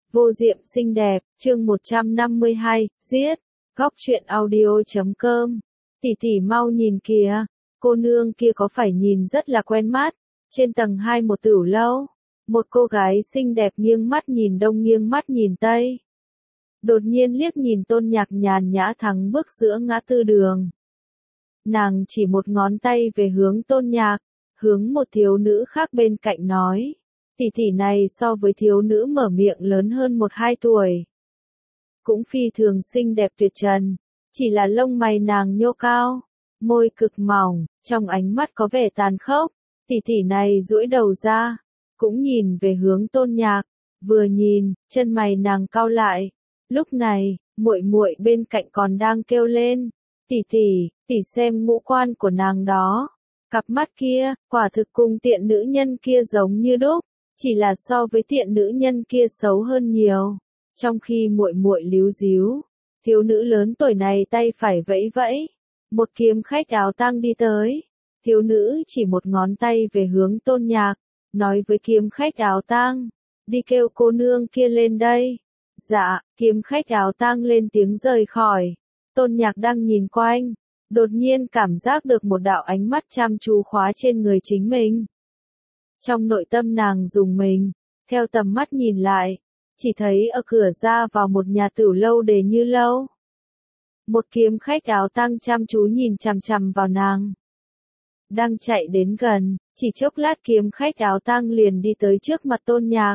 Vô diệm xinh đẹp, chương 152, giết. Góc truyện audio.com. Tỷ tỷ mau nhìn kìa, cô nương kia có phải nhìn rất là quen mắt. Trên tầng 2 một tửu lâu, một cô gái xinh đẹp nghiêng mắt nhìn đông nghiêng mắt nhìn tây. Đột nhiên liếc nhìn Tôn Nhạc nhàn nhã thắng bước giữa ngã tư đường. Nàng chỉ một ngón tay về hướng Tôn Nhạc, hướng một thiếu nữ khác bên cạnh nói. Tỷ tỷ này so với thiếu nữ mở miệng lớn hơn 1-2 tuổi. Cũng phi thường xinh đẹp tuyệt trần, chỉ là lông mày nàng nhô cao, môi cực mỏng, trong ánh mắt có vẻ tàn khốc. Tỷ tỷ này duỗi đầu ra, cũng nhìn về hướng Tôn Nhạc, vừa nhìn, chân mày nàng cau lại. Lúc này, muội muội bên cạnh còn đang kêu lên, tỷ tỷ xem ngũ quan của nàng đó, cặp mắt kia, quả thực cùng tiện nữ nhân kia giống như đúc. Chỉ là so với tiện nữ nhân kia xấu hơn nhiều. Trong khi muội muội líu díu, thiếu nữ lớn tuổi này tay phải vẫy vẫy, một kiếm khách áo tang đi tới. Thiếu nữ chỉ một ngón tay về hướng Tôn Nhạc, nói với kiếm khách áo tang, đi kêu cô nương kia lên đây. Dạ, kiếm khách áo tang lên tiếng rời khỏi. Tôn Nhạc đang nhìn quanh, đột nhiên cảm giác được một đạo ánh mắt chăm chú khóa trên người chính mình. Trong nội tâm nàng rùng mình, theo tầm mắt nhìn lại, chỉ thấy ở cửa ra vào một nhà tửu lâu Đề Như Lâu. Một kiếm khách áo tang chăm chú nhìn chằm chằm vào nàng. Đang chạy đến gần, chỉ chốc lát kiếm khách áo tang liền đi tới trước mặt Tôn Nhạc.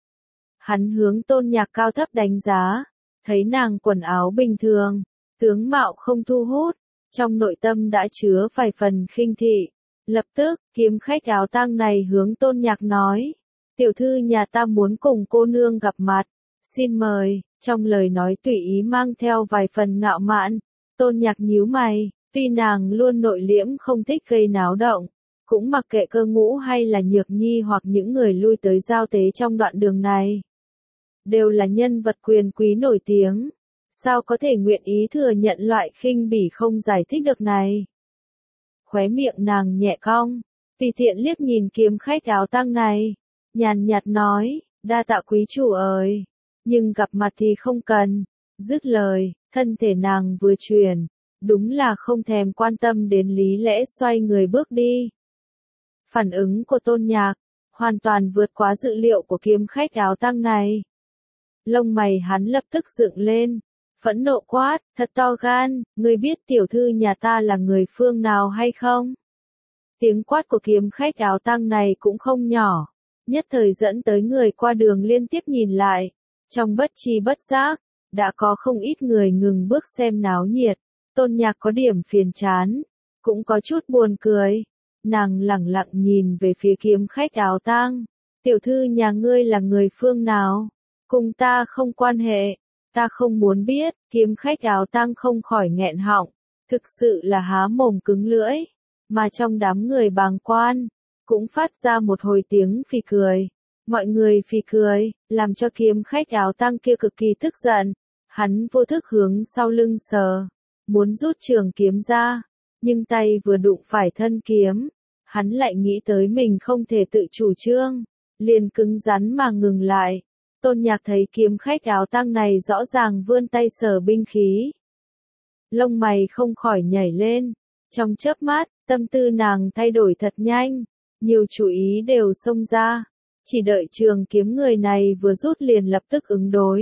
Hắn hướng Tôn Nhạc cao thấp đánh giá, thấy nàng quần áo bình thường, tướng mạo không thu hút, trong nội tâm đã chứa vài phần khinh thị. Lập tức, kiếm khách áo tang này hướng Tôn Nhạc nói, tiểu thư nhà ta muốn cùng cô nương gặp mặt, xin mời. Trong lời nói tùy ý mang theo vài phần ngạo mạn. Tôn Nhạc nhíu mày, tuy nàng luôn nội liễm không thích gây náo động, cũng mặc kệ Cơ Ngũ hay là Nhược Nhi hoặc những người lui tới giao tế trong đoạn đường này. Đều là nhân vật quyền quý nổi tiếng, sao có thể nguyện ý thừa nhận loại khinh bỉ không giải thích được này. Khóe miệng nàng nhẹ cong, tùy tiện liếc nhìn kiếm khách áo tang này, nhàn nhạt nói, đa tạ quý chủ ơi, nhưng gặp mặt thì không cần. Dứt lời, thân thể nàng vừa chuyển, đúng là không thèm quan tâm đến lý lẽ xoay người bước đi. Phản ứng của Tôn Nhạc, hoàn toàn vượt quá dự liệu của kiếm khách áo tang này. Lông mày hắn lập tức dựng lên. Phẫn nộ quát, thật to gan, ngươi biết tiểu thư nhà ta là người phương nào hay không? Tiếng quát của kiếm khách áo tang này cũng không nhỏ, nhất thời dẫn tới người qua đường liên tiếp nhìn lại. Trong bất tri bất giác, đã có không ít người ngừng bước xem náo nhiệt. Tôn Nhạc có điểm phiền chán, cũng có chút buồn cười. Nàng lẳng lặng nhìn về phía kiếm khách áo tang. Tiểu thư nhà ngươi là người phương nào? Cùng ta không quan hệ. Ta không muốn biết. Kiếm khách áo tang không khỏi nghẹn họng, thực sự là há mồm cứng lưỡi, mà trong đám người bàng quan, cũng phát ra một hồi tiếng phì cười. Mọi người phì cười, làm cho kiếm khách áo tang kia cực kỳ tức giận. Hắn vô thức hướng sau lưng sờ, muốn rút trường kiếm ra, nhưng tay vừa đụng phải thân kiếm, hắn lại nghĩ tới mình không thể tự chủ trương, liền cứng rắn mà ngừng lại. Tôn Nhạc thấy kiếm khách áo tang này rõ ràng vươn tay sờ binh khí. Lông mày không khỏi nhảy lên. Trong chớp mắt, tâm tư nàng thay đổi thật nhanh. Nhiều chủ ý đều xông ra. Chỉ đợi trường kiếm người này vừa rút liền lập tức ứng đối.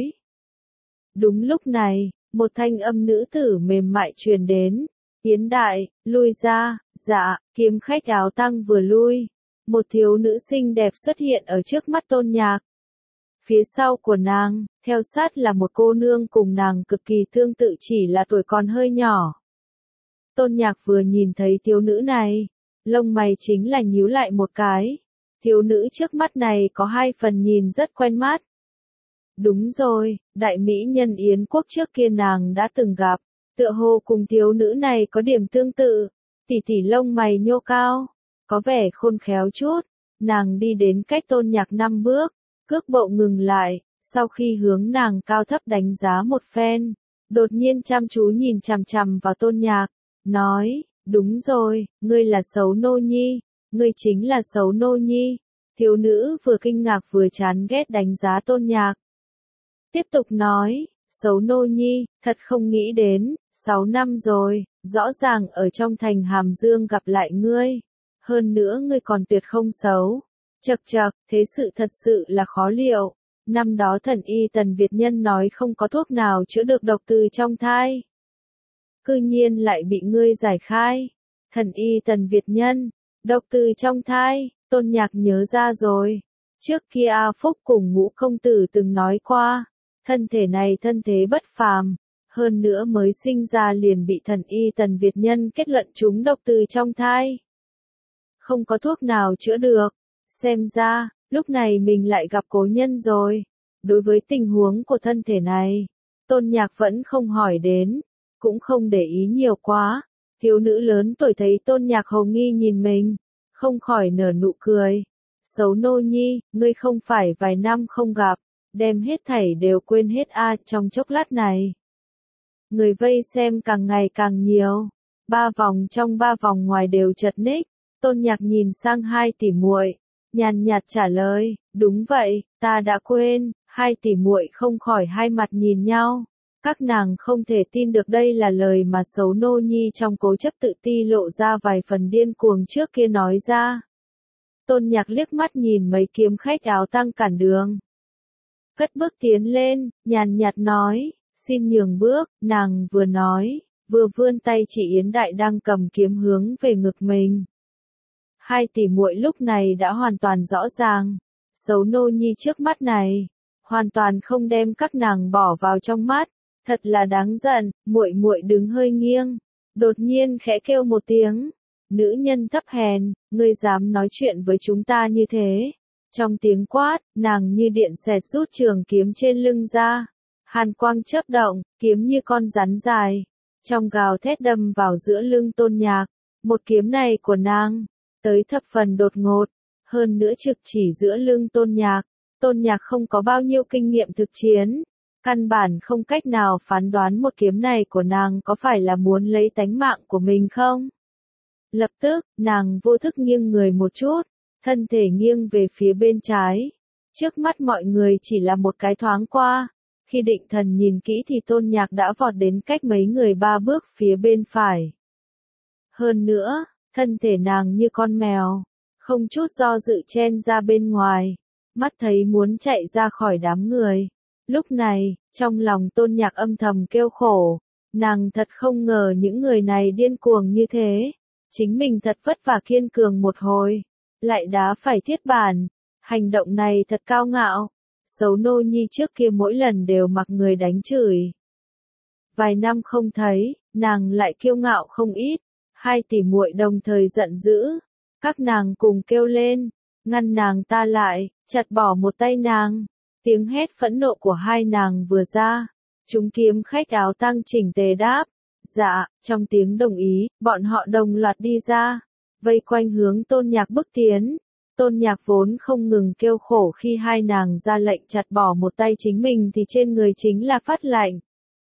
Đúng lúc này, một thanh âm nữ tử mềm mại truyền đến. Yến đại, lui ra. Dạ, kiếm khách áo tang vừa lui. Một thiếu nữ xinh đẹp xuất hiện ở trước mắt Tôn Nhạc. Phía sau của nàng, theo sát là một cô nương cùng nàng cực kỳ tương tự chỉ là tuổi còn hơi nhỏ. Tôn Nhạc vừa nhìn thấy thiếu nữ này, lông mày chính là nhíu lại một cái. Thiếu nữ trước mắt này có hai phần nhìn rất quen mắt. Đúng rồi, đại mỹ nhân Yến quốc trước kia nàng đã từng gặp, tựa hồ cùng thiếu nữ này có điểm tương tự. Tỷ tỷ lông mày nhô cao, có vẻ khôn khéo chút, nàng đi đến cách Tôn Nhạc 5 bước. Cước bộ ngừng lại, sau khi hướng nàng cao thấp đánh giá một phen, đột nhiên chăm chú nhìn chằm chằm vào Tôn Nhạc, nói, đúng rồi, ngươi là Sấu Nô Nhi, ngươi chính là Sấu Nô Nhi. Thiếu nữ vừa kinh ngạc vừa chán ghét đánh giá Tôn Nhạc. Tiếp tục nói, xấu nô nhi, thật không nghĩ đến, 6 năm rồi, rõ ràng ở trong thành Hàm Dương gặp lại ngươi. Hơn nữa ngươi còn tuyệt không xấu. Chậc chậc, thế sự thật sự là khó liệu. Năm đó thần y Tần Việt Nhân nói không có thuốc nào chữa được độc từ trong thai. Cư nhiên lại bị ngươi giải khai. Thần y Tần Việt Nhân, độc từ trong thai, Tôn Nhạc nhớ ra rồi. Trước kia A Phúc cùng Ngũ công tử từng nói qua, thân thể này thân thế bất phàm, hơn nữa mới sinh ra liền bị thần y Tần Việt Nhân kết luận trúng độc từ trong thai. Không có thuốc nào chữa được, xem ra, lúc này mình lại gặp cố nhân rồi. Đối với tình huống của thân thể này, Tôn Nhạc vẫn không hỏi đến, cũng không để ý nhiều quá. Thiếu nữ lớn tuổi thấy Tôn Nhạc hồ nghi nhìn mình, không khỏi nở nụ cười. Xấu nô nhi, ngươi không phải vài năm không gặp, đem hết thảy đều quên hết trong chốc lát này. Người vây xem càng ngày càng nhiều, 3 vòng trong 3 vòng ngoài đều chật ních. Tôn Nhạc nhìn sang hai tỷ muội, nhàn nhạt trả lời, đúng vậy, ta đã quên. Hai tỷ muội không khỏi hai mặt nhìn nhau. Các nàng không thể tin được đây là lời mà xấu nô nhi trong cố chấp tự ti lộ ra vài phần điên cuồng trước kia nói ra. Tôn Nhạc liếc mắt nhìn mấy kiếm khách áo tang cản đường. Cất bước tiến lên, nhàn nhạt nói, xin nhường bước, nàng vừa nói, vừa vươn tay chỉ Yến Đại đang cầm kiếm hướng về ngực mình. Hai tỷ muội lúc này đã hoàn toàn rõ ràng, xấu nô nhi trước mắt này, hoàn toàn không đem các nàng bỏ vào trong mắt, thật là đáng giận. Muội muội đứng hơi nghiêng, đột nhiên khẽ kêu một tiếng, nữ nhân thấp hèn, ngươi dám nói chuyện với chúng ta như thế? Trong tiếng quát, nàng như điện xẹt rút trường kiếm trên lưng ra, hàn quang chớp động, kiếm như con rắn dài, trong gào thét đâm vào giữa lưng Tôn Nhạc. Một kiếm này của nàng tới thập phần đột ngột, hơn nữa trực chỉ giữa lưng Tôn Nhạc. Tôn Nhạc không có bao nhiêu kinh nghiệm thực chiến, căn bản không cách nào phán đoán một kiếm này của nàng có phải là muốn lấy tánh mạng của mình không. Lập tức, nàng vô thức nghiêng người một chút, thân thể nghiêng về phía bên trái. Trước mắt mọi người chỉ là một cái thoáng qua, khi định thần nhìn kỹ thì Tôn Nhạc đã vọt đến cách mấy người 3 bước phía bên phải. Hơn nữa, thân thể nàng như con mèo, không chút do dự chen ra bên ngoài, mắt thấy muốn chạy ra khỏi đám người. Lúc này, trong lòng Tôn Nhạc âm thầm kêu khổ, nàng thật không ngờ những người này điên cuồng như thế. Chính mình thật vất vả kiên cường một hồi, lại đá phải thiết bản, hành động này thật cao ngạo. Xấu nô nhi trước kia mỗi lần đều mặc người đánh chửi. Vài năm không thấy, nàng lại kiêu ngạo không ít. Hai tỷ muội đồng thời giận dữ, các nàng cùng kêu lên, ngăn nàng ta lại, chặt bỏ một tay nàng. Tiếng hét phẫn nộ của hai nàng vừa ra, chúng kiếm khách áo tang chỉnh tề đáp, dạ. Trong tiếng đồng ý, bọn họ đồng loạt đi ra, vây quanh hướng Tôn Nhạc bước tiến. Tôn Nhạc vốn không ngừng kêu khổ khi hai nàng ra lệnh chặt bỏ một tay chính mình thì trên người chính là phát lạnh.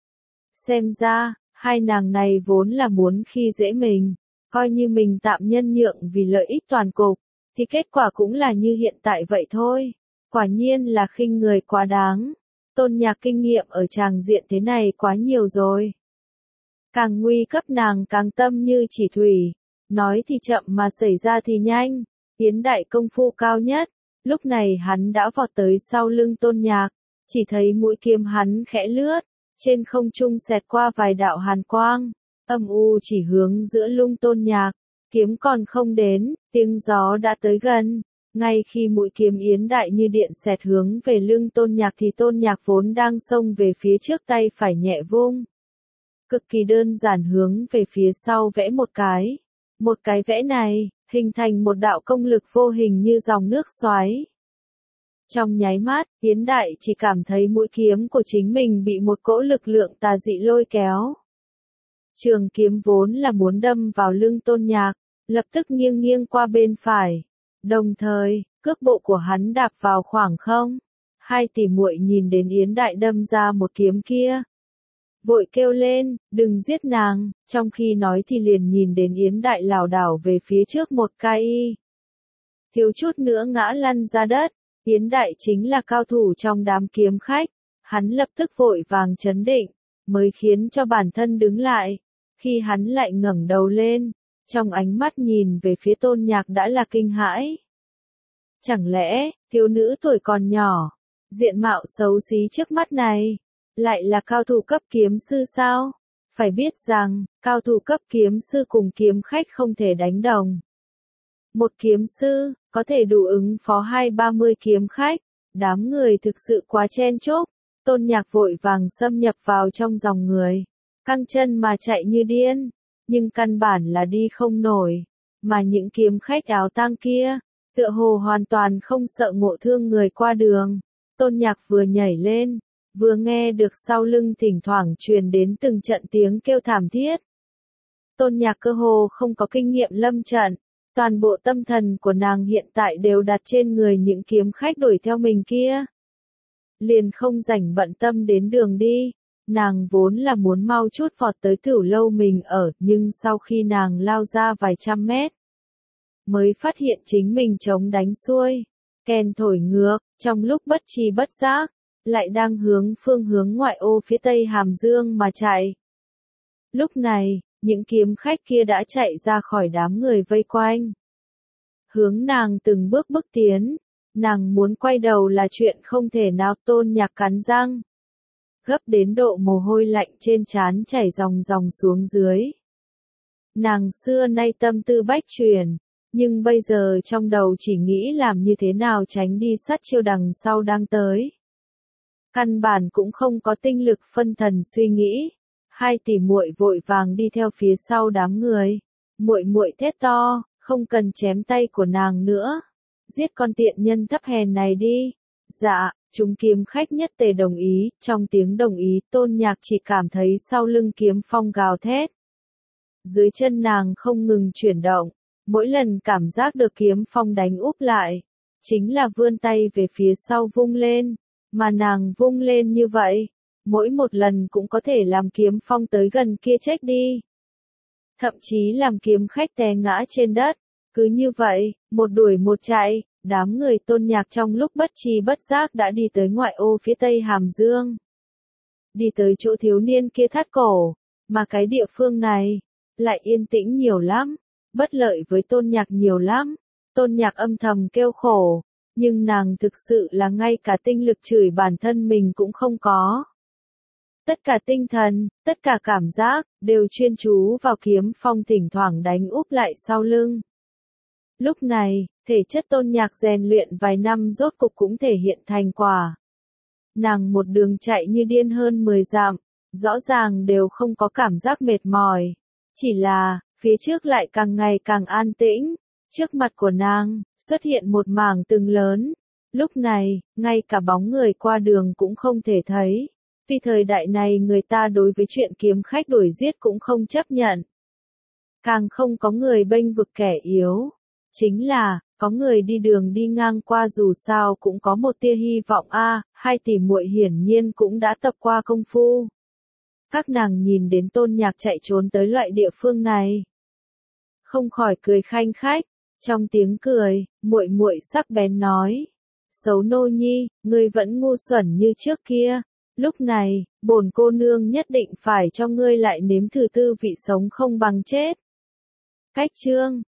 Xem ra, hai nàng này vốn là muốn khi dễ mình, coi như mình tạm nhân nhượng vì lợi ích toàn cục, thì kết quả cũng là như hiện tại vậy thôi. Quả nhiên là khinh người quá đáng. Tôn Nhạc kinh nghiệm ở tràng diện thế này quá nhiều rồi. Càng nguy cấp nàng càng tâm như chỉ thủy, nói thì chậm mà xảy ra thì nhanh. Yến Đại công phu cao nhất, lúc này hắn đã vọt tới sau lưng Tôn Nhạc, chỉ thấy mũi kiếm hắn khẽ lướt, trên không trung xẹt qua vài đạo hàn quang, âm u chỉ hướng giữa lưng Tôn Nhạc, kiếm còn không đến, tiếng gió đã tới gần. Ngay khi mũi kiếm Yến Đại như điện xẹt hướng về lưng Tôn Nhạc thì Tôn Nhạc vốn đang xông về phía trước tay phải nhẹ vung. Cực kỳ đơn giản hướng về phía sau vẽ một cái. Một cái vẽ này, hình thành một đạo công lực vô hình như dòng nước xoáy. Trong nháy mắt, Yến Đại chỉ cảm thấy mũi kiếm của chính mình bị một cỗ lực lượng tà dị lôi kéo. Trường kiếm vốn là muốn đâm vào lưng Tôn Nhạc, lập tức nghiêng nghiêng qua bên phải. Đồng thời, cước bộ của hắn đạp vào khoảng không. Hai tỷ muội nhìn đến Yến Đại đâm ra một kiếm kia, vội kêu lên, đừng giết nàng, trong khi nói thì liền nhìn đến Yến Đại lảo đảo về phía trước một cái thiếu chút nữa ngã lăn ra đất. Yến Đại chính là cao thủ trong đám kiếm khách, Hắn lập tức vội vàng trấn định, mới khiến cho bản thân đứng lại. Khi hắn lại ngẩng đầu lên, trong ánh mắt nhìn về phía Tôn Nhạc đã là kinh hãi. Chẳng lẽ, thiếu nữ tuổi còn nhỏ, diện mạo xấu xí trước mắt này, lại là cao thủ cấp kiếm sư sao? Phải biết rằng, cao thủ cấp kiếm sư cùng kiếm khách không thể đánh đồng. Một kiếm sư, có thể đủ ứng phó 20-30 kiếm khách, đám người thực sự quá chen chúc. Tôn Nhạc vội vàng xâm nhập vào trong dòng người, căng chân mà chạy như điên, nhưng căn bản là đi không nổi, mà những kiếm khách áo tang kia, tựa hồ hoàn toàn không sợ ngộ thương người qua đường. Tôn Nhạc vừa nhảy lên, vừa nghe được sau lưng thỉnh thoảng truyền đến từng trận tiếng kêu thảm thiết. Tôn Nhạc cơ hồ không có kinh nghiệm lâm trận, toàn bộ tâm thần của nàng hiện tại đều đặt trên người những kiếm khách đuổi theo mình kia. Liền không rảnh bận tâm đến đường đi, nàng vốn là muốn mau chút vọt tới Cửu Lâu mình ở, nhưng sau khi nàng lao ra vài trăm mét, mới phát hiện chính mình chống đánh xuôi, kèn thổi ngược, trong lúc bất tri bất giác, lại đang hướng phương hướng ngoại ô phía tây Hàm Dương mà chạy. Lúc này, những kiếm khách kia đã chạy ra khỏi đám người vây quanh, hướng nàng từng bước bước tiến. Nàng muốn quay đầu là chuyện không thể nào. Tôn Nhạc cắn răng, gấp đến độ mồ hôi lạnh trên trán chảy ròng ròng xuống dưới. Nàng xưa nay tâm tư bách chuyển, nhưng bây giờ trong đầu chỉ nghĩ làm như thế nào tránh đi sát chiêu đằng sau đang tới. Căn bản cũng không có tinh lực phân thần suy nghĩ. Hai tỷ muội vội vàng đi theo phía sau đám người. Muội muội thét to, không cần chém tay của nàng nữa. Giết con tiện nhân thấp hèn này đi. Dạ, chúng kiếm khách nhất tề đồng ý. Trong tiếng đồng ý, Tôn Nhạc chỉ cảm thấy sau lưng kiếm phong gào thét. Dưới chân nàng không ngừng chuyển động. Mỗi lần cảm giác được kiếm phong đánh úp lại, chính là vươn tay về phía sau vung lên. Mà nàng vung lên như vậy, mỗi một lần cũng có thể làm kiếm phong tới gần kia chết đi. Thậm chí làm kiếm khách té ngã trên đất. Cứ như vậy, một đuổi một chạy, đám người Tôn Nhạc trong lúc bất tri bất giác đã đi tới ngoại ô phía tây Hàm Dương. Đi tới chỗ thiếu niên kia thắt cổ, mà cái địa phương này, lại yên tĩnh nhiều lắm, bất lợi với Tôn Nhạc nhiều lắm. Tôn Nhạc âm thầm kêu khổ, nhưng nàng thực sự là ngay cả tinh lực chửi bản thân mình cũng không có. Tất cả tinh thần, tất cả cảm giác, đều chuyên chú vào kiếm phong thỉnh thoảng đánh úp lại sau lưng. Lúc này, thể chất Tôn Nhạc rèn luyện vài năm rốt cục cũng thể hiện thành quả. Nàng một đường chạy như điên hơn 10 dặm, rõ ràng đều không có cảm giác mệt mỏi. Chỉ là, phía trước lại càng ngày càng an tĩnh, trước mặt của nàng, xuất hiện một mảng tường lớn. Lúc này, ngay cả bóng người qua đường cũng không thể thấy. Vì thời đại này người ta đối với chuyện kiếm khách đuổi giết cũng không chấp nhận. Càng không có người bênh vực kẻ yếu. Chính là, có người đi đường đi ngang qua dù sao cũng có một tia hy vọng a. Hai tỷ muội hiển nhiên cũng đã tập qua công phu. Các nàng nhìn đến Tôn Nhạc chạy trốn tới loại địa phương này, không khỏi cười khanh khách. Trong tiếng cười, muội muội sắc bén nói: "Xấu nô nhi, ngươi vẫn ngu xuẩn như trước kia. Lúc này, bổn cô nương nhất định phải cho ngươi lại nếm thử tư vị sống không bằng chết." Cách chương